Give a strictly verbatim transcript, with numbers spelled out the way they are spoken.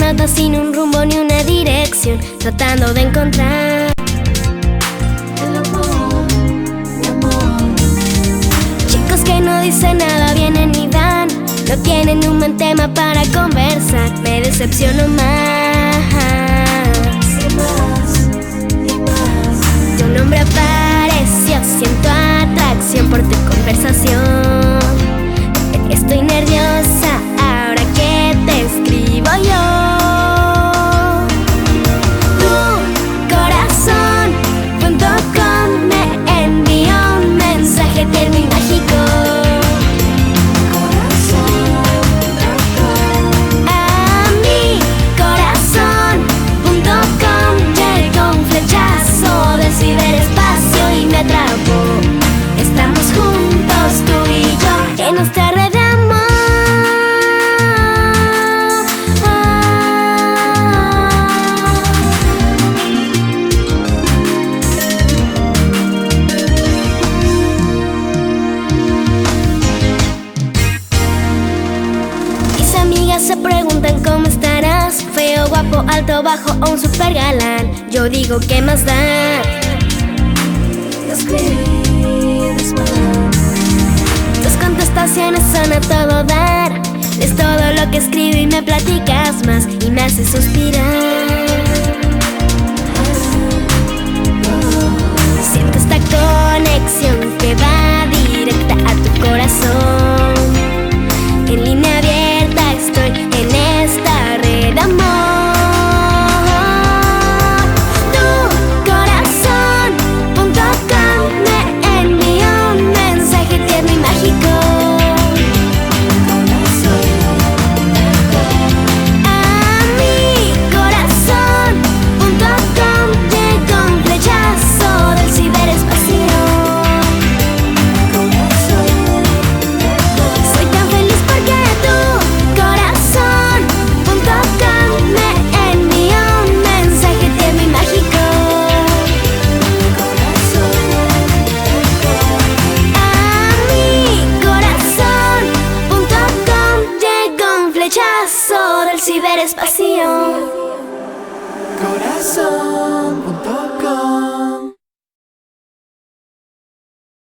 nada, sin un rumbo ni una dirección, tratando de encontrar el amor, el amor. Chicos que no dicen nada, vienen y van, no tienen un buen tema para conversar. Me decepciono más y más y más. Tu nombre apareció, siento atracción por tu conversación. Estoy nerviosa ahora que te escribo yo. Tu corazón punto com me envió un mensaje tierno y mágico. A mi corazón punto com llegó un flechazo del ciberespacio y me atrapó. Estamos juntos tú y yo en nuestra red de amor. Mis amigas se preguntan cómo estarás, feo, guapo, alto, bajo o un super galán. Yo digo, ¿qué más da? Escribes mal. Tus contestaciones son a todo dar. Es todo lo que escribo y me platicas más y me haces suspirar. Siento esta conexión que va directa a tu corazón. En línea abierta estoy en esta red de amor. Tu corazón punto com me envió un mensaje tierno y mágico. A mi corazón punto com llegó un flechazo del ciberespacio. Soy tan feliz porque tu corazón punto com me envió un mensaje tierno y mágico. A mi corazón punto com llegó un flechazo del ciberespacio. Corazón punto